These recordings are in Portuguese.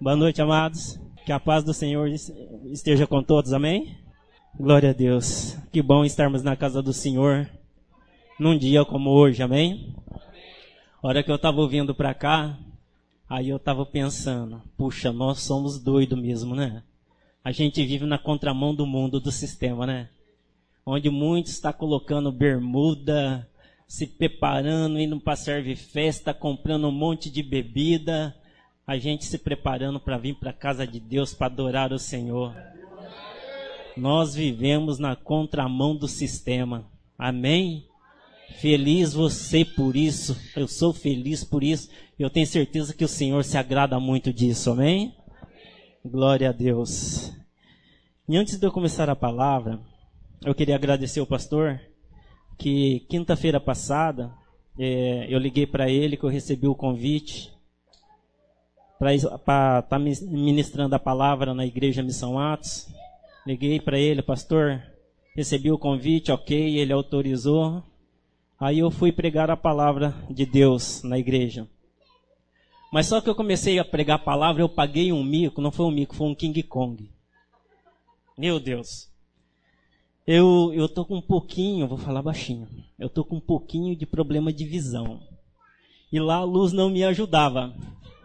Boa noite, amados. Que a paz do Senhor esteja com todos, amém? Glória a Deus. Que bom estarmos na casa do Senhor num dia como hoje, amém? A hora que eu estava ouvindo para cá, aí eu estava pensando, puxa, nós somos doidos mesmo, né? A gente vive na contramão do mundo, do sistema, né? Onde muitos estão colocando bermuda, se preparando, indo para servir festa, comprando um monte de bebida, a gente se preparando para vir para a casa de Deus para adorar o Senhor. Nós vivemos na contramão do sistema. Amém? Feliz você por isso. Eu sou feliz por isso. Eu tenho certeza que o Senhor se agrada muito disso. Amém? Glória a Deus. E antes de eu começar a palavra, eu queria agradecer ao pastor, que quinta-feira passada, eu liguei para ele, que eu recebi o convite para estar ministrando a palavra na Igreja Missão Atos. Liguei para ele, pastor, recebi o convite, ok, ele autorizou. Aí eu fui pregar a palavra de Deus na igreja. Mas só que eu comecei a pregar a palavra, eu paguei um mico, não foi um mico, foi um King Kong. Meu Deus. Eu tô com um pouquinho, vou falar baixinho, eu tô com um pouquinho de problema de visão. E lá a luz não me ajudava.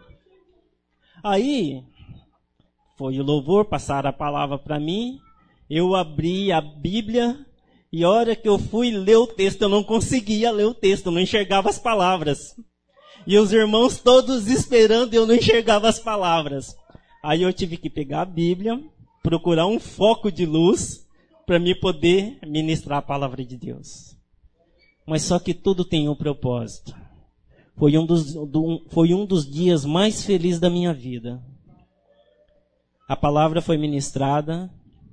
Aí, foi o louvor, passaram a palavra para mim, eu abri a Bíblia, e a hora que eu fui ler o texto, eu não conseguia ler o texto, eu não enxergava as palavras. E os irmãos todos esperando, eu não enxergava as palavras. Aí eu tive que pegar a Bíblia, procurar um foco de luz, para me poder ministrar a palavra de Deus. Mas só que tudo tem um propósito. Foi um dos dias mais felizes da minha vida. A palavra foi ministrada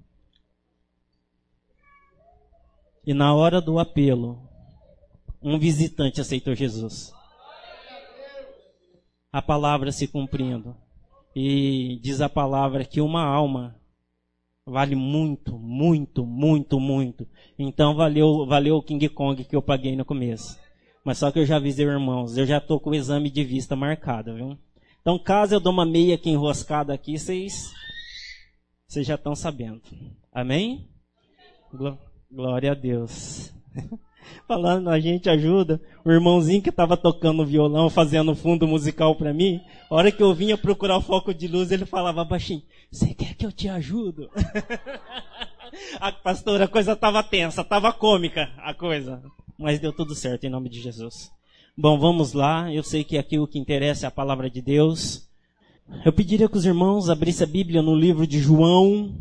e na hora do apelo, um visitante aceitou Jesus. A palavra se cumprindo. E diz a palavra que uma alma vale muito, muito, muito, muito. Então valeu o King Kong que eu paguei no começo. Mas só que eu já avisei, irmãos, eu já estou com o exame de vista marcado, viu? Então, caso eu dou uma meia aqui enroscada aqui, vocês já estão sabendo. Amém? Glória a Deus. Falando, a gente ajuda. O irmãozinho que estava tocando violão, fazendo fundo musical para mim, a hora que eu vinha procurar o foco de luz, ele falava baixinho, você quer que eu te ajudo? A pastora, a coisa estava tensa, estava cômica a coisa. Mas deu tudo certo em nome de Jesus. Bom, vamos lá. Eu sei que aqui o que interessa é a palavra de Deus. Eu pediria que os irmãos abrissem a Bíblia no livro de João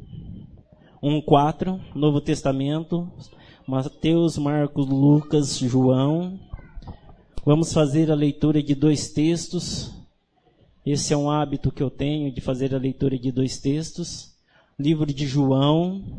1:4, Novo Testamento. Mateus, Marcos, Lucas, João. Vamos fazer a leitura de 2 textos. Esse é um hábito que eu tenho, de fazer a leitura de 2 textos. Livro de João,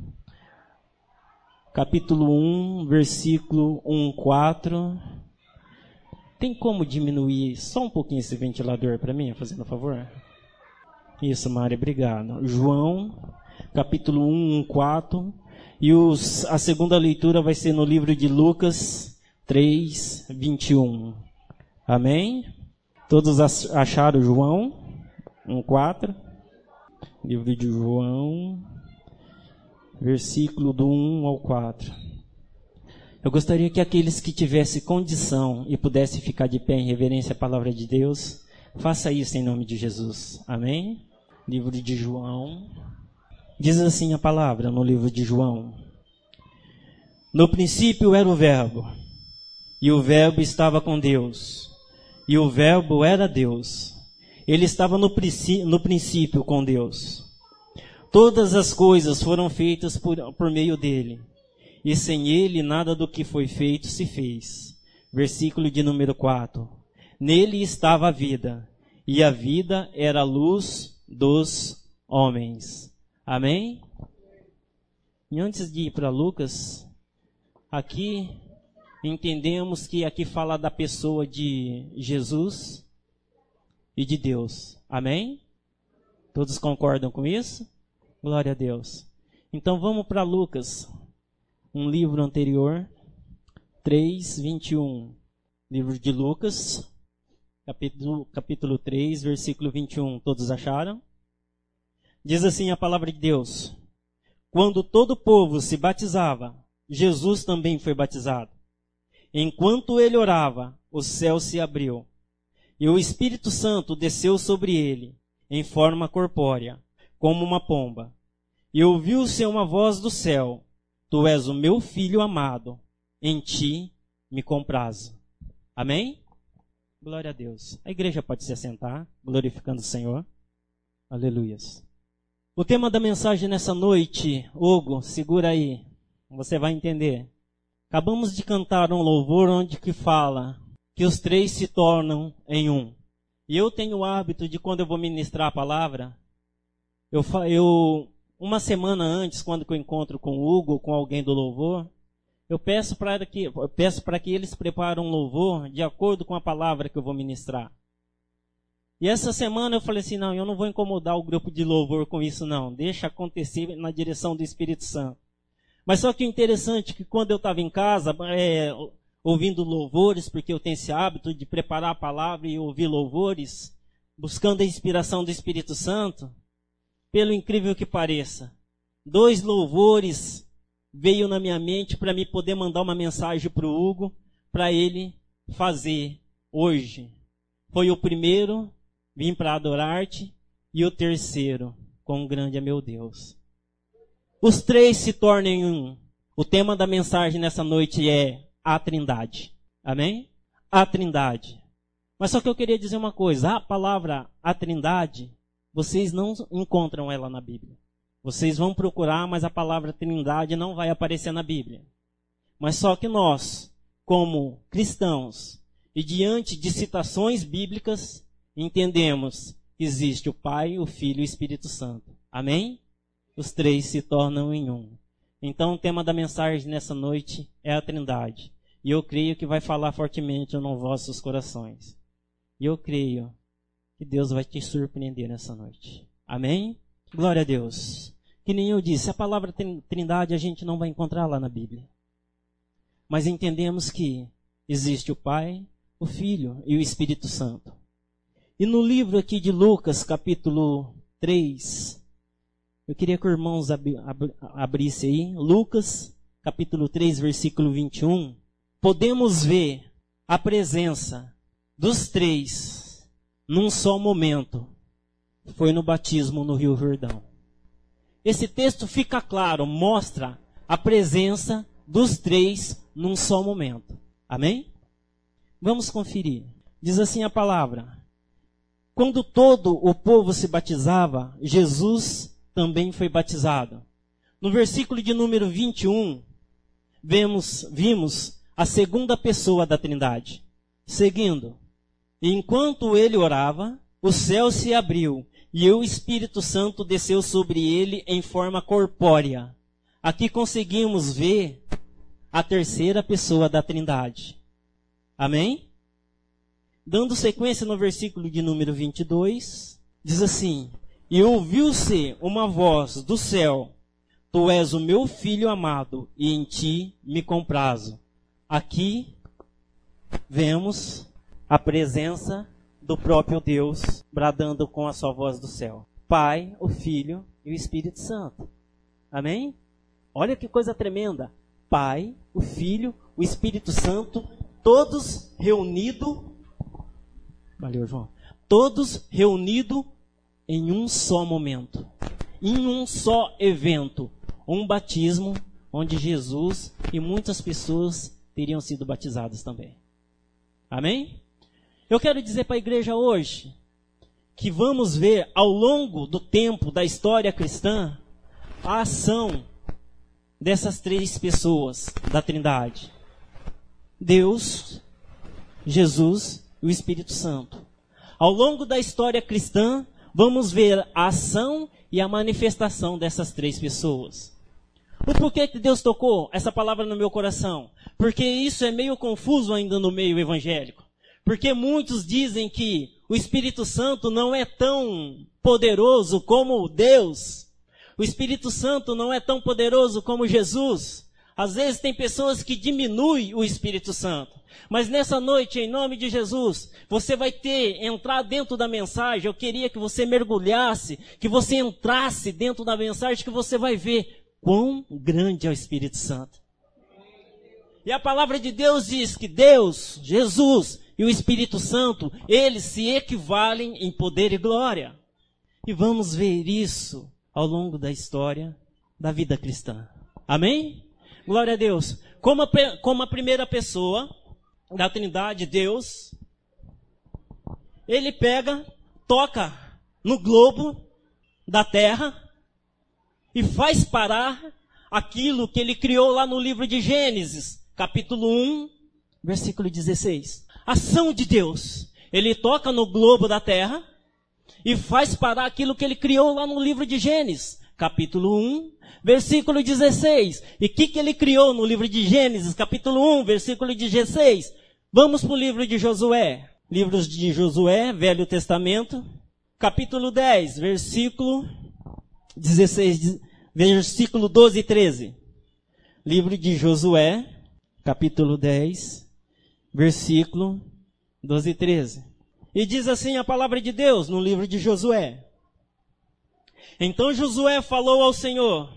capítulo 1, versículo 1:4. Tem como diminuir só um pouquinho esse ventilador para mim, fazendo um favor? Isso, Mari, obrigado. João, capítulo 1, 1:4. E a segunda leitura vai ser no livro de Lucas 3, 21. Amém? Todos acharam João 1:4? Livro de João, versículo do 1 ao 4. Eu gostaria que aqueles que tivessem condição e pudessem ficar de pé em reverência à palavra de Deus, faça isso em nome de Jesus. Amém? Livro de João. Diz assim a palavra no livro de João. No princípio era o Verbo, e o Verbo estava com Deus, e o Verbo era Deus. Ele estava no princípio com Deus. Todas as coisas foram feitas por meio dele, e sem ele nada do que foi feito se fez. Versículo de número 4. Nele estava a vida, e a vida era a luz dos homens. Amém? E antes de ir para Lucas, aqui entendemos que aqui fala da pessoa de Jesus e de Deus. Amém? Todos concordam com isso? Glória a Deus. Então vamos para Lucas, um livro anterior, 3:21. Livro de Lucas, capítulo 3, versículo 21. Todos acharam? Diz assim a palavra de Deus: quando todo o povo se batizava, Jesus também foi batizado. Enquanto ele orava, o céu se abriu, e o Espírito Santo desceu sobre ele, em forma corpórea, como uma pomba. E ouviu-se uma voz do céu: Tu és o meu filho amado, em ti me comprazo. Amém? Glória a Deus. A igreja pode se assentar, glorificando o Senhor. Aleluias. O tema da mensagem nessa noite, Hugo, segura aí, você vai entender. Acabamos de cantar um louvor onde que fala que os três se tornam em um. E eu tenho o hábito de, quando eu vou ministrar a palavra, uma semana antes, quando eu encontro com o Hugo, com alguém do louvor, eu peço para que eles preparem um louvor de acordo com a palavra que eu vou ministrar. E essa semana eu falei assim, não, eu não vou incomodar o grupo de louvor com isso não, deixa acontecer na direção do Espírito Santo. Mas só que o interessante é que quando eu estava em casa, ouvindo louvores, porque eu tenho esse hábito de preparar a palavra e ouvir louvores, buscando a inspiração do Espírito Santo, pelo incrível que pareça, 2 louvores veio na minha mente para me poder mandar uma mensagem para o Hugo, para ele fazer hoje. Foi o primeiro, vim para adorar-te, e o terceiro, quão grande é meu Deus. Os 3 se tornem um. O tema da mensagem nessa noite é a Trindade. Amém? A Trindade. Mas só que eu queria dizer uma coisa. A palavra a Trindade, vocês não encontram ela na Bíblia. Vocês vão procurar, mas a palavra Trindade não vai aparecer na Bíblia. Mas só que nós, como cristãos, e diante de citações bíblicas, entendemos que existe o Pai, o Filho e o Espírito Santo. Amém? Os 3 se tornam em um. Então o tema da mensagem nessa noite é a Trindade. E eu creio que vai falar fortemente nos vossos corações. E eu creio que Deus vai te surpreender nessa noite. Amém? Glória a Deus. Que nem eu disse, a palavra Trindade a gente não vai encontrar lá na Bíblia. Mas entendemos que existe o Pai, o Filho e o Espírito Santo. E no livro aqui de Lucas, capítulo 3, eu queria que os irmãos abrissem aí. Lucas, capítulo 3, versículo 21. Podemos ver a presença dos 3 num só momento. Foi no batismo no Rio Jordão. Esse texto fica claro, mostra a presença dos 3 num só momento. Amém? Vamos conferir. Diz assim a palavra: quando todo o povo se batizava, Jesus também foi batizado. No versículo de número 21, vimos a segunda pessoa da Trindade. Seguindo, enquanto ele orava, o céu se abriu e o Espírito Santo desceu sobre ele em forma corpórea. Aqui conseguimos ver a terceira pessoa da Trindade. Amém? Dando sequência no versículo de número 22, diz assim: e ouviu-se uma voz do céu: Tu és o meu filho amado, e em ti me comprazo. Aqui vemos a presença do próprio Deus bradando com a sua voz do céu. Pai, o Filho e o Espírito Santo. Amém? Olha que coisa tremenda. Pai, o Filho, o Espírito Santo, todos reunidos. Valeu, João. Todos reunidos em um só momento, em um só evento, um batismo onde Jesus e muitas pessoas teriam sido batizadas também. Amém? Eu quero dizer para a igreja hoje que vamos ver ao longo do tempo da história cristã a ação dessas 3 pessoas da Trindade: Deus, Jesus e o Espírito Santo. Ao longo da história cristã, vamos ver a ação e a manifestação dessas 3 pessoas. O porquê que Deus tocou essa palavra no meu coração? Porque isso é meio confuso ainda no meio evangélico. Porque muitos dizem que o Espírito Santo não é tão poderoso como Deus. O Espírito Santo não é tão poderoso como Jesus. Às vezes tem pessoas que diminuem o Espírito Santo. Mas nessa noite, em nome de Jesus, você vai entrar dentro da mensagem. Eu queria que você mergulhasse, que você entrasse dentro da mensagem, que você vai ver quão grande é o Espírito Santo. E a palavra de Deus diz que Deus, Jesus e o Espírito Santo, eles se equivalem em poder e glória. E vamos ver isso ao longo da história da vida cristã. Amém? Glória a Deus. Como a primeira pessoa da Trindade, Deus, ele toca no globo da terra e faz parar aquilo que ele criou lá no livro de Gênesis, capítulo 1, versículo 16. Ação de Deus. Ele toca no globo da terra e faz parar aquilo que ele criou lá no livro de Gênesis, capítulo 1, versículo 16. E o que ele criou no livro de Gênesis, capítulo 1, versículo 16? Vamos para o livro de Josué. Livros de Josué, Velho Testamento, capítulo 10, versículo 16, versículo 12 e 13. Livro de Josué, capítulo 10, versículo 12 e 13. E diz assim a palavra de Deus no livro de Josué. Então Josué falou ao Senhor,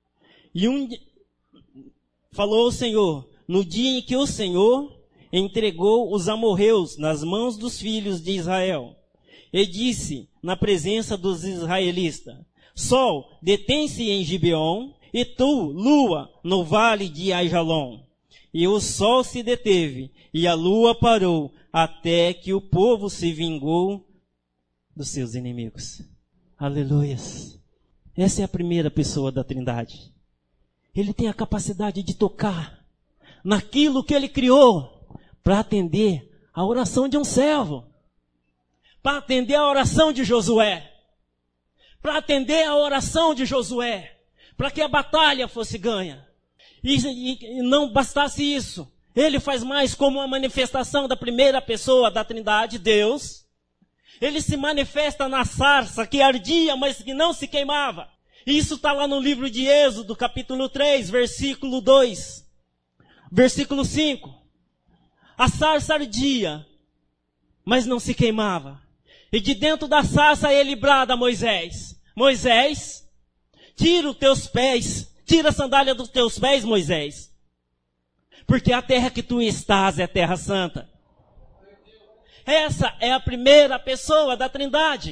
no dia em que o Senhor entregou os amorreus nas mãos dos filhos de Israel, e disse na presença dos israelitas: Sol, detém-se em Gibeon, e tu, lua, no vale de Aijalon. E o sol se deteve, e a lua parou, até que o povo se vingou dos seus inimigos. Aleluias. Essa é a primeira pessoa da Trindade. Ele tem a capacidade de tocar naquilo que ele criou para atender a oração de um servo, para atender a oração de Josué, para atender a oração de Josué, para que a batalha fosse ganha. E não bastasse isso, ele faz mais como uma manifestação da primeira pessoa da Trindade, Deus. Ele se manifesta na sarça que ardia, mas que não se queimava. Isso está lá no livro de Êxodo, capítulo 3, versículo 2. Versículo 5. A sarça ardia, mas não se queimava. E de dentro da sarça ele brada a Moisés: Moisés, tira os teus pés, tira a sandália dos teus pés, Moisés. Porque a terra que tu estás é terra santa. Essa é a primeira pessoa da Trindade.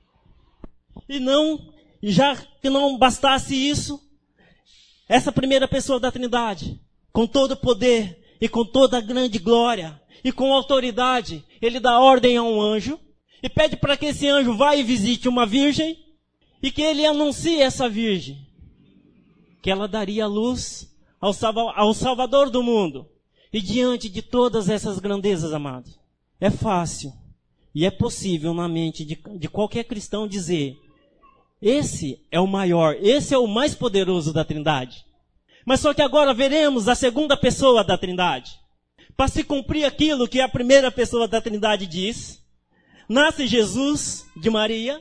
E já que não bastasse isso, essa primeira pessoa da Trindade, com todo o poder e com toda a grande glória e com autoridade, ele dá ordem a um anjo e pede para que esse anjo vá e visite uma virgem e que ele anuncie essa virgem que ela daria luz ao Salvador do mundo. E diante de todas essas grandezas, amados, é fácil e é possível na mente de qualquer cristão dizer: esse é o maior, esse é o mais poderoso da Trindade. Mas só que agora veremos a segunda pessoa da Trindade. Para se cumprir aquilo que a primeira pessoa da Trindade diz, nasce Jesus de Maria.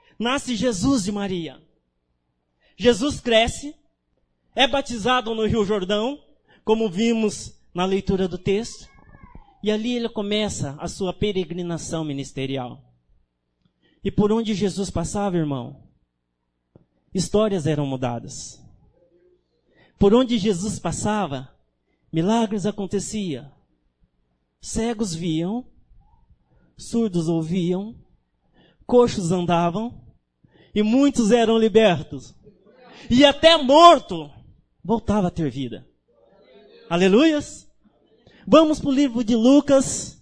Jesus cresce, é batizado no Rio Jordão, como vimos na leitura do texto. E ali ele começa a sua peregrinação ministerial. E por onde Jesus passava, irmão, histórias eram mudadas. Por onde Jesus passava, milagres aconteciam. Cegos viam, surdos ouviam, coxos andavam, e muitos eram libertos. E até morto voltava a ter vida. Aleluias! Vamos para o livro de Lucas,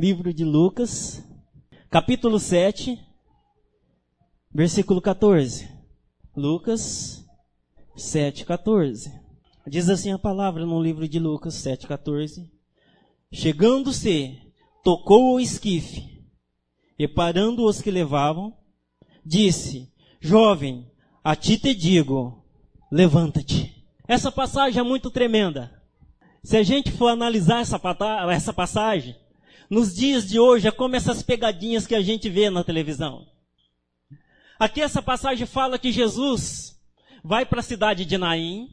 capítulo 7, versículo 14. Lucas 7, 14. Diz assim a palavra no livro de Lucas 7, 14. Chegando-se, tocou o esquife, e parando os que levavam, disse: Jovem, a ti te digo, levanta-te. Essa passagem é muito tremenda. Se a gente for analisar essa passagem, nos dias de hoje é como essas pegadinhas que a gente vê na televisão. Aqui essa passagem fala que Jesus vai para a cidade de Naim,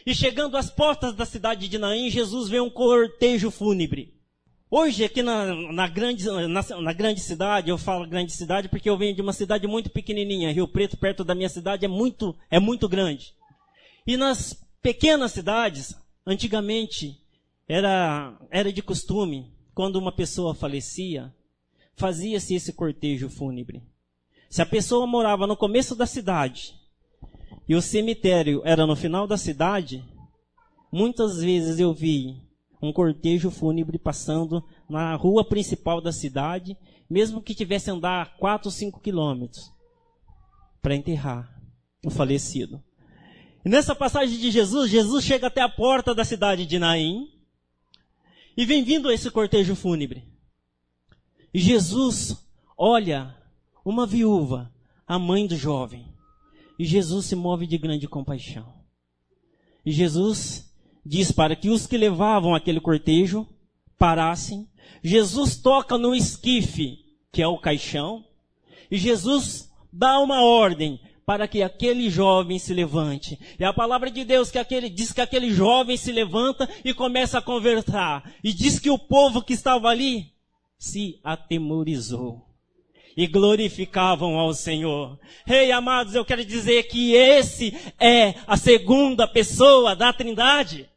E chegando às portas da cidade de Naim, Jesus vê um cortejo fúnebre. Hoje, aqui na grande cidade, eu falo grande cidade porque eu venho de uma cidade muito pequenininha. Rio Preto, perto da minha cidade, é muito grande. E nas pequenas cidades, antigamente, era de costume, quando uma pessoa falecia, fazia-se esse cortejo fúnebre. Se a pessoa morava no começo da cidade e o cemitério era no final da cidade, muitas vezes eu vi um cortejo fúnebre passando na rua principal da cidade, mesmo que tivesse andar 4 ou 5 quilômetros, para enterrar o falecido. E nessa passagem de Jesus, Jesus chega até a porta da cidade de Naim, e vem vindo esse cortejo fúnebre. E Jesus olha uma viúva, a mãe do jovem, e Jesus se move de grande compaixão. E Jesus diz para que os que levavam aquele cortejo parassem. Jesus toca no esquife, que é o caixão, e Jesus dá uma ordem para que aquele jovem se levante. E a palavra de Deus diz que aquele jovem se levanta e começa a conversar. E diz que o povo que estava ali se atemorizou e glorificavam ao Senhor. Ei, amados, eu quero dizer que esse é a segunda pessoa da Trindade.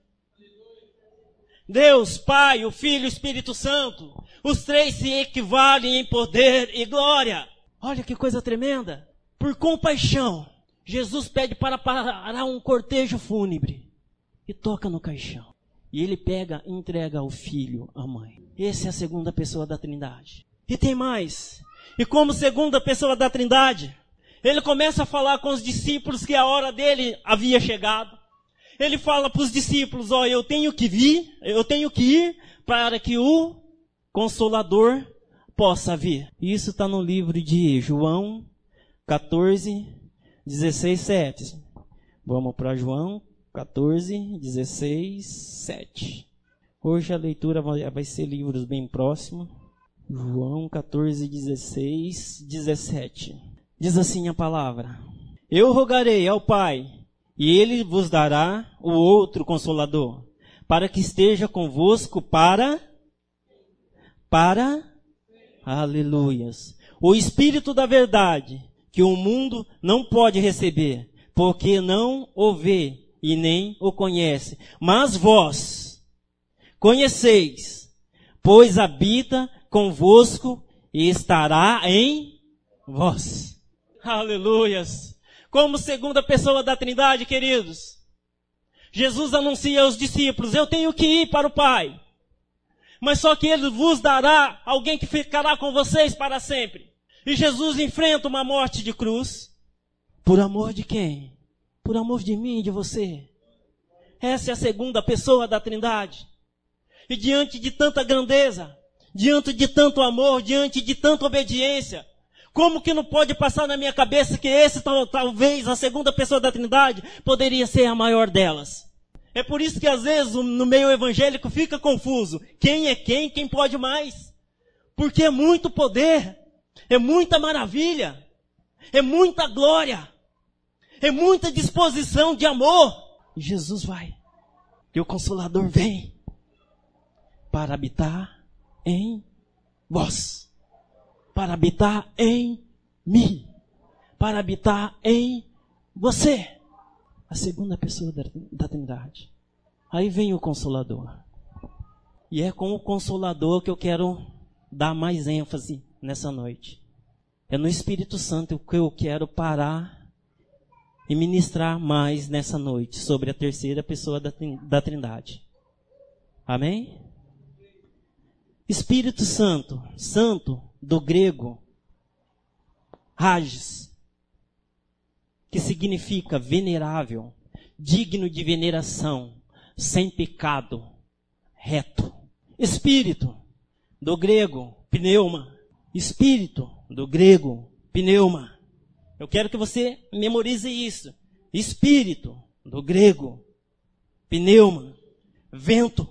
Deus, Pai, o Filho e o Espírito Santo. Os três se equivalem em poder e glória. Olha que coisa tremenda. Por compaixão, Jesus pede para parar um cortejo fúnebre e toca no caixão. E ele pega e entrega ao filho, à mãe. Essa é a segunda pessoa da Trindade. E tem mais. E como segunda pessoa da Trindade, ele começa a falar com os discípulos que a hora dele havia chegado. Ele fala para os discípulos, eu tenho que ir para que o Consolador possa vir. Isso está no livro de João 14, 16, 7. Vamos para João 14, 16, 7. Hoje a leitura vai ser livros bem próximos. João 14, 16, 17. Diz assim a palavra: Eu rogarei ao Pai, e Ele vos dará o outro Consolador, para que esteja convosco para... Aleluias. O Espírito da verdade, que o mundo não pode receber, porque não o vê e nem o conhece. Mas vós conheceis, pois habita convosco e estará em vós. Aleluias. Como segunda pessoa da Trindade, queridos, Jesus anuncia aos discípulos, eu tenho que ir para o Pai. Mas só que Ele vos dará alguém que ficará com vocês para sempre. E Jesus enfrenta uma morte de cruz. Por amor de quem? Por amor de mim e de você. Essa é a segunda pessoa da Trindade. E diante de tanta grandeza, diante de tanto amor, diante de tanta obediência, como que não pode passar na minha cabeça que esse talvez a segunda pessoa da Trindade poderia ser a maior delas? É por isso que às vezes no meio evangélico fica confuso. Quem é quem pode mais? Porque é muito poder, é muita maravilha, é muita glória, é muita disposição de amor. E Jesus vai, e o Consolador vem para habitar em vós, para habitar em mim, para habitar em você. A segunda pessoa da Trindade. Aí vem o Consolador. E é com o Consolador que eu quero dar mais ênfase nessa noite. É no Espírito Santo que eu quero parar e ministrar mais nessa noite sobre a terceira pessoa da Trindade. Amém? Espírito Santo, santo do grego, Hagis, que significa venerável, digno de veneração, sem pecado, reto. Espírito, do grego, pneuma. Espírito, do grego, pneuma. Eu quero que você memorize isso. Espírito, do grego, pneuma, vento,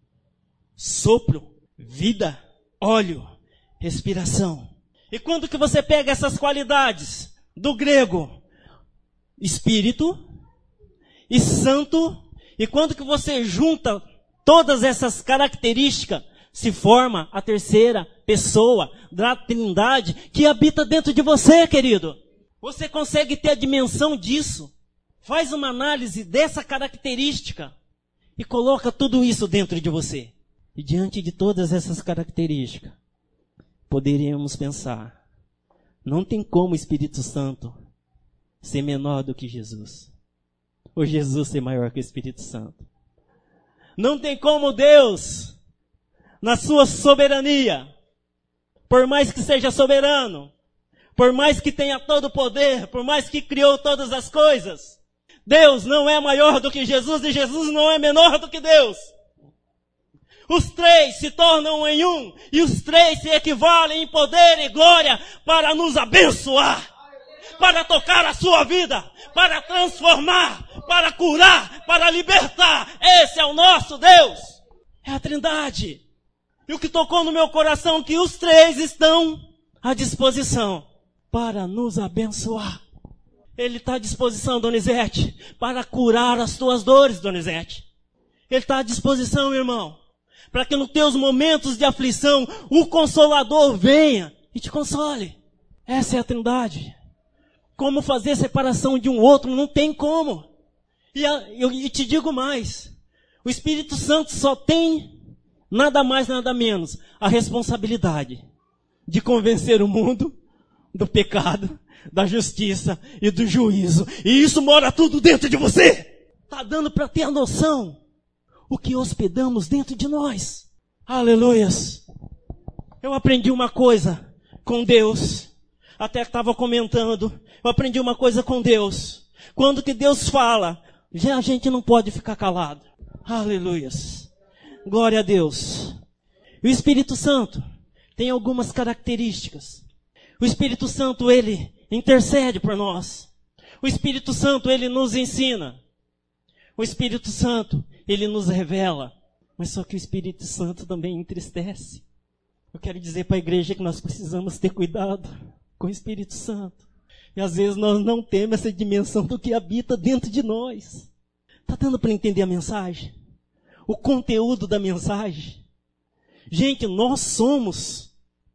sopro, vida, óleo, respiração. E quando que você pega essas qualidades do grego, Espírito e Santo E quando que você junta todas essas características, se forma a terceira pessoa da Trindade que habita dentro de você, querido. Você consegue ter a dimensão disso? Faz uma análise dessa característica e coloca tudo isso dentro de você. E diante de todas essas características, poderíamos pensar, não tem como o Espírito Santo ser menor do que Jesus. Ou Jesus ser maior que o Espírito Santo. Não tem como Deus, na sua soberania, por mais que seja soberano, por mais que tenha todo o poder, por mais que criou todas as coisas, Deus não é maior do que Jesus e Jesus não é menor do que Deus. Os três se tornam em um e os três se equivalem em poder e glória para nos abençoar, para tocar a sua vida, para transformar, para curar, para libertar. Esse é o nosso Deus. É a Trindade. E o que tocou no meu coração é que os três estão à disposição para nos abençoar. Ele está à disposição, Donizete, para curar as tuas dores, Donizete. Ele está à disposição, irmão, para que nos teus momentos de aflição, o Consolador venha e te console. Essa é a Trindade. Como fazer separação de um outro? Não tem como. E eu te digo mais. O Espírito Santo só tem nada mais, nada menos a responsabilidade de convencer o mundo do pecado, da justiça e do juízo. E isso mora tudo dentro de você. Está dando para ter a noção o que hospedamos dentro de nós. Aleluias. Eu aprendi uma coisa com Deus. Até estava comentando. Eu aprendi uma coisa com Deus. Quando que Deus fala, já a gente não pode ficar calado. Aleluias. Glória a Deus. O Espírito Santo tem algumas características. O Espírito Santo, ele intercede por nós. O Espírito Santo, ele nos ensina. O Espírito Santo, ele nos revela. Mas só que o Espírito Santo também entristece. Eu quero dizer para a igreja que nós precisamos ter cuidado com o Espírito Santo. E às vezes nós não temos essa dimensão do que habita dentro de nós. Está dando para entender a mensagem? O conteúdo da mensagem? Gente, nós somos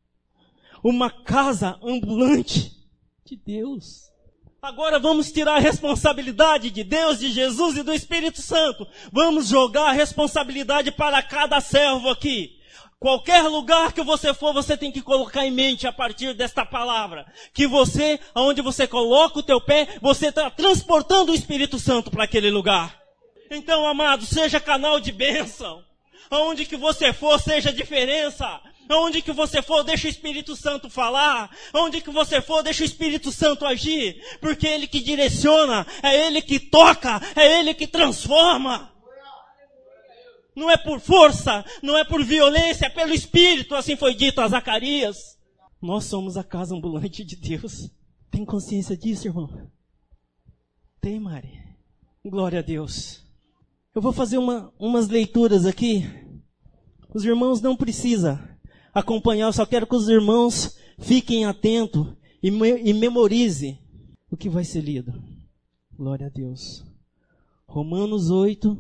uma casa ambulante de Deus. Agora vamos tirar a responsabilidade de Deus, de Jesus e do Espírito Santo. Vamos jogar a responsabilidade para cada servo aqui. Qualquer lugar que você for, você tem que colocar em mente a partir desta palavra. Que você, aonde você coloca o teu pé, você está transportando o Espírito Santo para aquele lugar. Então, amado, seja canal de bênção. Aonde que você for, seja diferença. Aonde que você for, deixa o Espírito Santo falar. Aonde que você for, deixa o Espírito Santo agir. Porque é Ele que direciona, é Ele que toca, é Ele que transforma. Não é por força, não é por violência, é pelo Espírito, assim foi dito a Zacarias. Nós somos a casa ambulante de Deus. Tem consciência disso, irmão? Tem, Mari? Glória a Deus. Eu vou fazer umas leituras aqui. Os irmãos não precisam acompanhar, eu só quero que os irmãos fiquem atentos e memorizem o que vai ser lido. Glória a Deus. Romanos 8,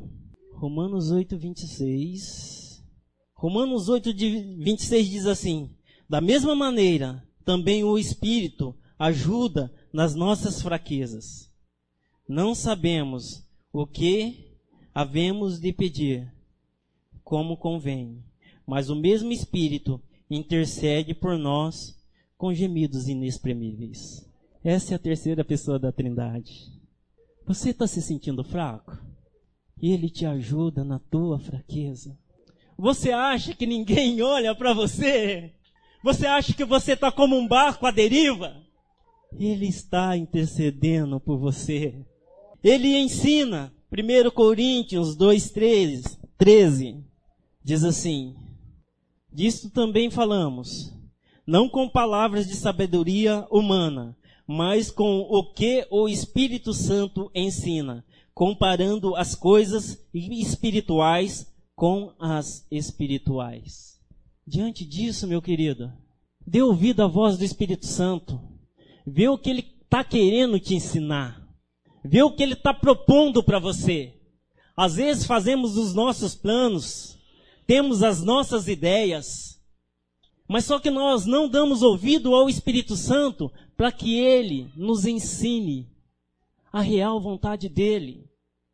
26. Romanos 8, 26 diz assim: da mesma maneira, também o Espírito ajuda nas nossas fraquezas. Não sabemos o que havemos de pedir, como convém, mas o mesmo Espírito intercede por nós com gemidos inexprimíveis. Essa é a terceira pessoa da Trindade. Você está se sentindo fraco? E Ele te ajuda na tua fraqueza. Você acha que ninguém olha para você? Você acha que você está como um barco à deriva? Ele está intercedendo por você. Ele ensina. 1 Coríntios 2:13 diz assim: disto também falamos, não com palavras de sabedoria humana, mas com o que o Espírito Santo ensina, comparando as coisas espirituais com as espirituais. Diante disso, meu querido, dê ouvido à voz do Espírito Santo. Vê o que Ele está querendo te ensinar. Vê o que Ele está propondo para você. Às vezes fazemos os nossos planos, temos as nossas ideias, mas só que nós não damos ouvido ao Espírito Santo para que Ele nos ensine a real vontade dEle.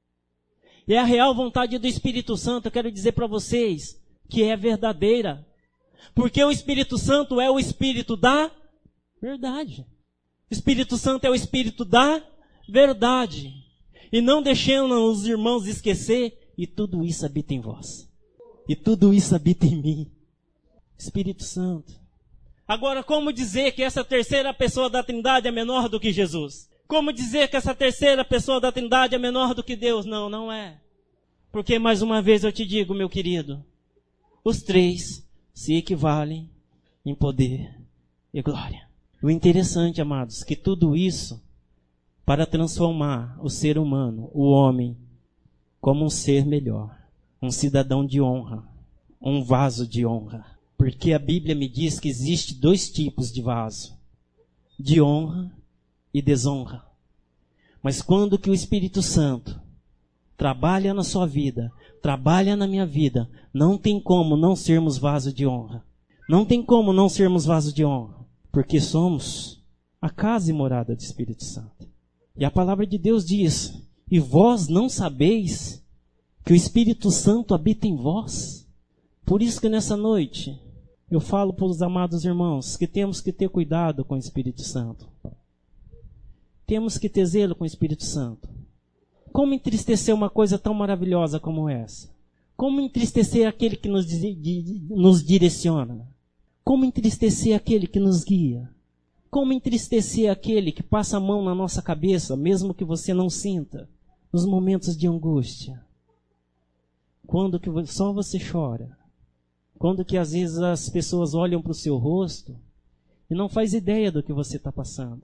E a real vontade do Espírito Santo, eu quero dizer para vocês, que é verdadeira. Porque o Espírito Santo é o Espírito da verdade. O Espírito Santo é o Espírito da verdade. E não deixemos os irmãos esquecer, e tudo isso habita em vós. E tudo isso habita em mim. Espírito Santo. Agora, como dizer que essa terceira pessoa da Trindade é menor do que Jesus? Como dizer que essa terceira pessoa da Trindade é menor do que Deus? Não, não é. Porque, mais uma vez eu te digo, meu querido, os três se equivalem em poder e glória. O interessante, amados, que tudo isso para transformar o ser humano, o homem, como um ser melhor, um cidadão de honra, um vaso de honra. Porque a Bíblia me diz que existe 2 tipos de vaso, de honra e desonra. Mas quando que o Espírito Santo trabalha na sua vida, trabalha na minha vida, não tem como não sermos vaso de honra. Não tem como não sermos vaso de honra, porque somos a casa e morada do Espírito Santo. E a palavra de Deus diz, e vós não sabeis que o Espírito Santo habita em vós? Por isso que nessa noite, eu falo para os amados irmãos que temos que ter cuidado com o Espírito Santo. Temos que ter zelo com o Espírito Santo. Como entristecer uma coisa tão maravilhosa como essa? Como entristecer aquele que nos direciona? Como entristecer aquele que nos guia? Como entristecer aquele que passa a mão na nossa cabeça, mesmo que você não sinta, nos momentos de angústia? Quando que só você chora? Quando que às vezes as pessoas olham para o seu rosto e não faz ideia do que você está passando?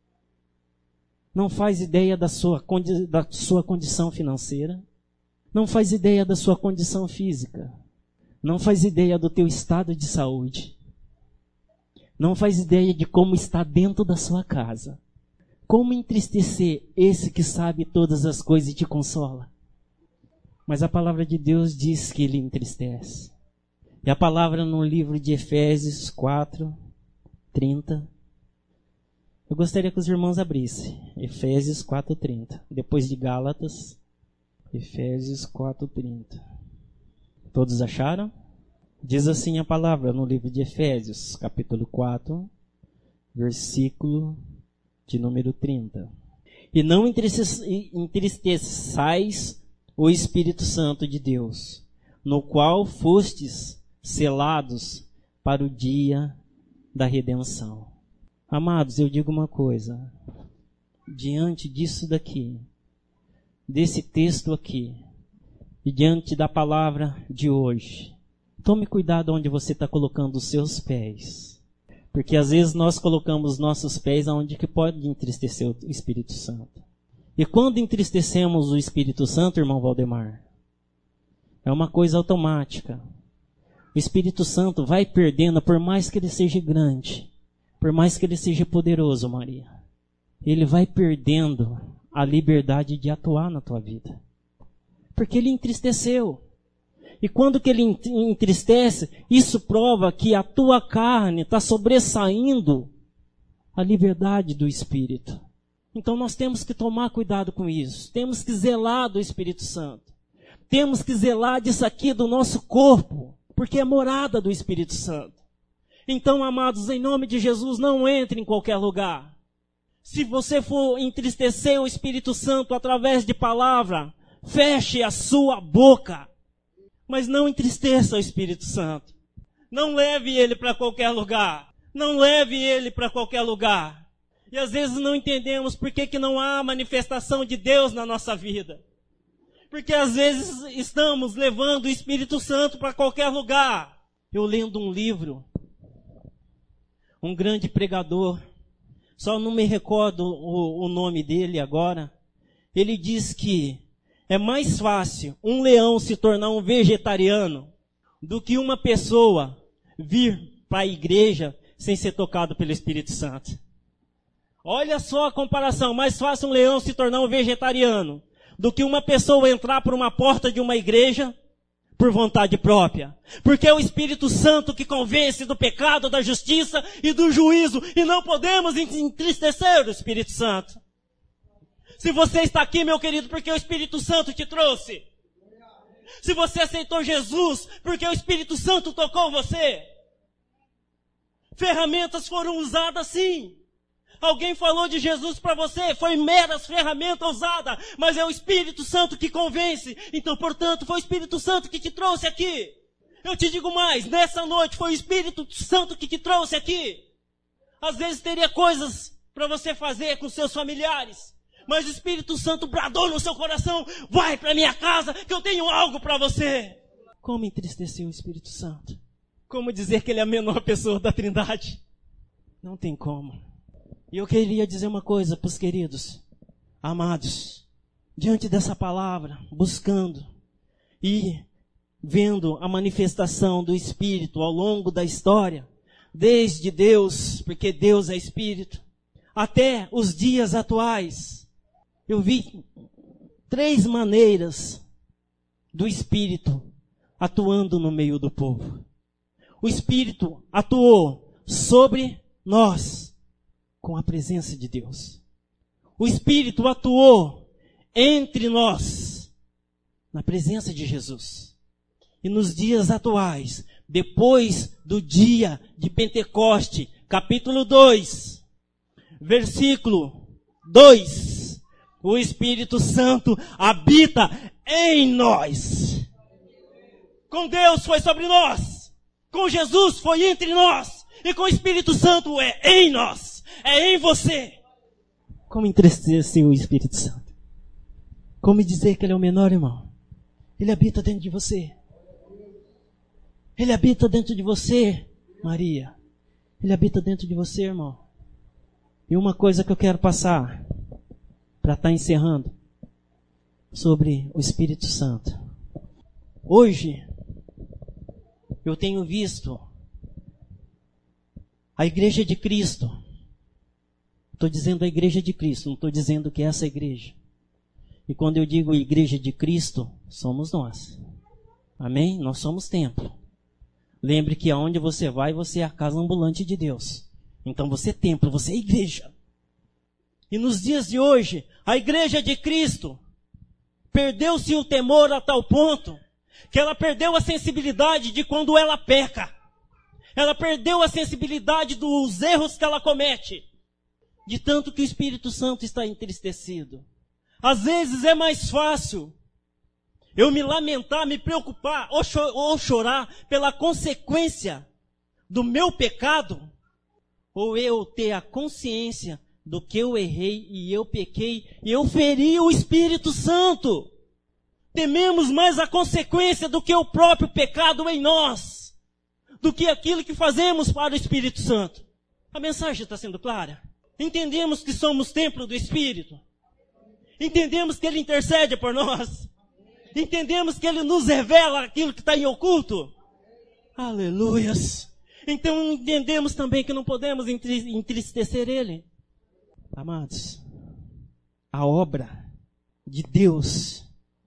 Não faz ideia da sua condição financeira? Não faz ideia da sua condição física? Não faz ideia do teu estado de saúde? Não faz ideia de como está dentro da sua casa? Como entristecer esse que sabe todas as coisas e te consola? Mas a palavra de Deus diz que Ele entristece. E a palavra no livro de Efésios 4:30. Eu gostaria que os irmãos abrissem. Efésios 4:30. Depois de Gálatas, Efésios 4:30. Todos acharam? Diz assim a palavra no livro de Efésios, capítulo 4, versículo de número 30. E não entristeçais o Espírito Santo de Deus, no qual fostes selados para o dia da redenção. Amados, eu digo uma coisa. Diante disso daqui, desse texto aqui, e diante da palavra de hoje, tome cuidado onde você está colocando os seus pés. Porque às vezes nós colocamos nossos pés aonde que pode entristecer o Espírito Santo. E quando entristecemos o Espírito Santo, irmão Valdemar, é uma coisa automática. O Espírito Santo vai perdendo, por mais que ele seja grande, por mais que ele seja poderoso, Maria, ele vai perdendo a liberdade de atuar na tua vida. Porque ele entristeceu. E quando que ele entristece, isso prova que a tua carne está sobressaindo a liberdade do Espírito. Então nós temos que tomar cuidado com isso. Temos que zelar do Espírito Santo. Temos que zelar disso aqui do nosso corpo, porque é morada do Espírito Santo. Então, amados, em nome de Jesus, não entre em qualquer lugar. Se você for entristecer o Espírito Santo através de palavra, feche a sua boca. Mas não entristeça o Espírito Santo. Não leve ele para qualquer lugar. Não leve ele para qualquer lugar. E às vezes não entendemos por que não há manifestação de Deus na nossa vida. Porque às vezes estamos levando o Espírito Santo para qualquer lugar. Eu lendo um livro, um grande pregador, só não me recordo o nome dele agora, ele diz que é mais fácil um leão se tornar um vegetariano do que uma pessoa vir para a igreja sem ser tocado pelo Espírito Santo. Olha só a comparação, mais fácil um leão se tornar um vegetariano do que uma pessoa entrar por uma porta de uma igreja por vontade própria. Porque é o Espírito Santo que convence do pecado, da justiça e do juízo. E não podemos entristecer o Espírito Santo. Se você está aqui, meu querido, porque o Espírito Santo te trouxe. Se você aceitou Jesus, porque o Espírito Santo tocou você. Ferramentas foram usadas sim. Alguém falou de Jesus para você, foi meras ferramentas usadas, mas é o Espírito Santo que convence. Então, portanto, foi o Espírito Santo que te trouxe aqui. Eu te digo mais, nessa noite foi o Espírito Santo que te trouxe aqui. Às vezes teria coisas para você fazer com seus familiares, mas o Espírito Santo bradou no seu coração, vai para minha casa que eu tenho algo para você. Como entristecer o Espírito Santo? Como dizer que ele é a menor pessoa da Trindade? Não tem como. E eu queria dizer uma coisa para os queridos, amados, diante dessa palavra, buscando e vendo a manifestação do Espírito ao longo da história, desde Deus, porque Deus é Espírito, até os dias atuais, eu vi 3 maneiras do Espírito atuando no meio do povo. O Espírito atuou sobre nós, com a presença de Deus. O Espírito atuou entre nós, na presença de Jesus. E nos dias atuais, depois do dia de Pentecoste, capítulo 2, versículo 2, o Espírito Santo habita em nós. Com Deus foi sobre nós, com Jesus foi entre nós, e com o Espírito Santo é em nós. É em você. Como entristecer o Espírito Santo? Como dizer que ele é o menor, irmão? Ele habita dentro de você. Ele habita dentro de você, Maria. Ele habita dentro de você, irmão. E uma coisa que eu quero passar, para estar encerrando, sobre o Espírito Santo. Hoje, eu tenho visto a Igreja de Cristo. Estou dizendo a Igreja de Cristo, não estou dizendo que é essa igreja. E quando eu digo Igreja de Cristo, somos nós. Amém? Nós somos templo. Lembre que aonde você vai, você é a casa ambulante de Deus. Então você é templo, você é igreja. E nos dias de hoje, a Igreja de Cristo perdeu-se o temor a tal ponto que ela perdeu a sensibilidade de quando ela peca. Ela perdeu a sensibilidade dos erros que ela comete. De tanto que o Espírito Santo está entristecido. Às vezes é mais fácil eu me lamentar, me preocupar ou chorar pela consequência do meu pecado, ou eu ter a consciência do que eu errei e eu pequei e eu feri o Espírito Santo. Tememos mais a consequência do que o próprio pecado em nós, do que aquilo que fazemos para o Espírito Santo. A mensagem está sendo clara? Entendemos que somos templo do Espírito. Entendemos que Ele intercede por nós. Entendemos que Ele nos revela aquilo que está em oculto. Aleluias. Então entendemos também que não podemos entristecer Ele. Amados, a obra de Deus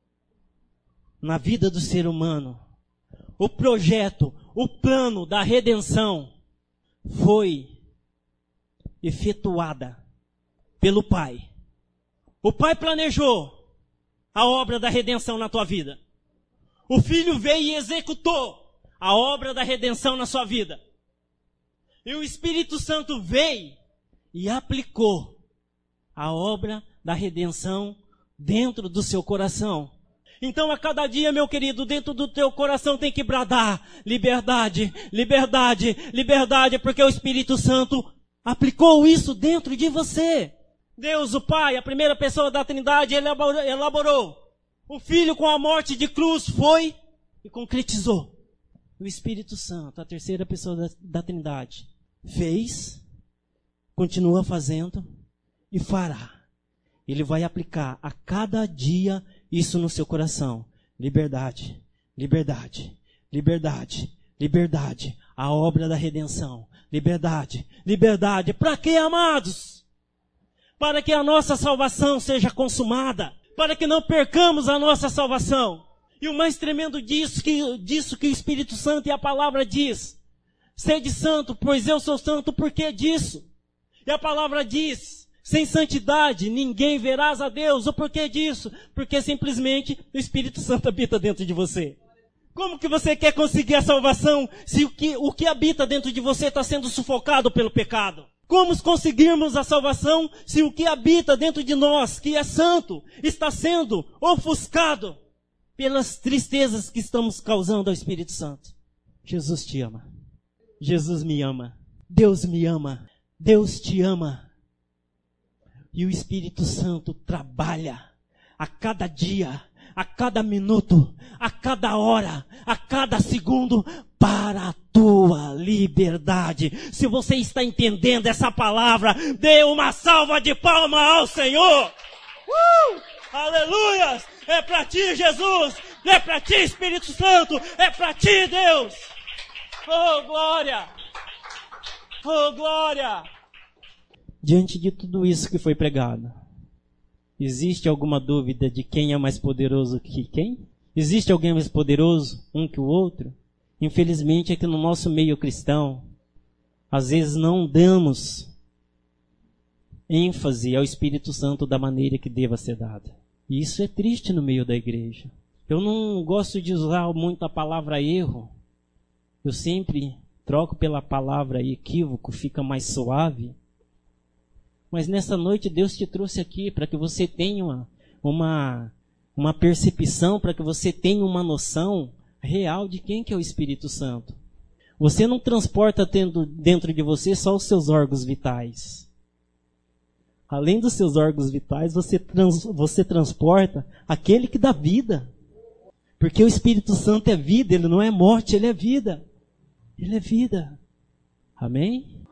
na vida do ser humano, o projeto, o plano da redenção foi efetuada pelo Pai. O Pai planejou a obra da redenção na tua vida. O Filho veio e executou a obra da redenção na sua vida. E o Espírito Santo veio e aplicou a obra da redenção dentro do seu coração. Então a cada dia, meu querido, dentro do teu coração tem que bradar liberdade, liberdade, liberdade, porque o Espírito Santo aplicou isso dentro de você. Deus, o Pai, a primeira pessoa da Trindade, elaborou. O Filho com a morte de cruz foi e concretizou. O Espírito Santo, a terceira pessoa da Trindade, fez, continua fazendo e fará. Ele vai aplicar a cada dia isso no seu coração. Liberdade, liberdade, liberdade, liberdade. A obra da redenção. Liberdade, liberdade. Para quê, amados? Para que a nossa salvação seja consumada. para que não percamos a nossa salvação. E o mais tremendo disso que o Espírito Santo e a palavra diz: sede santo, pois eu sou santo. Por que disso? E a palavra diz: sem santidade ninguém verás a Deus. O porquê disso? Porque simplesmente o Espírito Santo habita dentro de você. Como que você quer conseguir a salvação se o que habita dentro de você está sendo sufocado pelo pecado? Como conseguirmos a salvação se o que habita dentro de nós, que é santo, está sendo ofuscado pelas tristezas que estamos causando ao Espírito Santo? Jesus te ama. Jesus me ama. Deus me ama. Deus te ama. E o Espírito Santo trabalha a cada dia, a cada minuto, a cada hora, a cada segundo, para a tua liberdade. Se você está entendendo essa palavra, dê uma salva de palmas ao Senhor. Aleluias! É para ti, Jesus! É para ti, Espírito Santo! É para ti, Deus! Oh, glória! Oh, glória! Diante de tudo isso que foi pregado, existe alguma dúvida de quem é mais poderoso que quem? Existe alguém mais poderoso um que o outro? Infelizmente, aqui no nosso meio cristão, às vezes não damos ênfase ao Espírito Santo da maneira que deva ser dada. E isso é triste no meio da igreja. Eu não gosto de usar muito a palavra erro. Eu sempre troco pela palavra equívoco, fica mais suave. Mas nessa noite Deus te trouxe aqui para que você tenha uma percepção, para que você tenha uma noção real de quem que é o Espírito Santo. Você não transporta dentro de você só os seus órgãos vitais. Além dos seus órgãos vitais, você transporta aquele que dá vida. Porque o Espírito Santo é vida, ele não é morte, ele é vida. Ele é vida. Amém?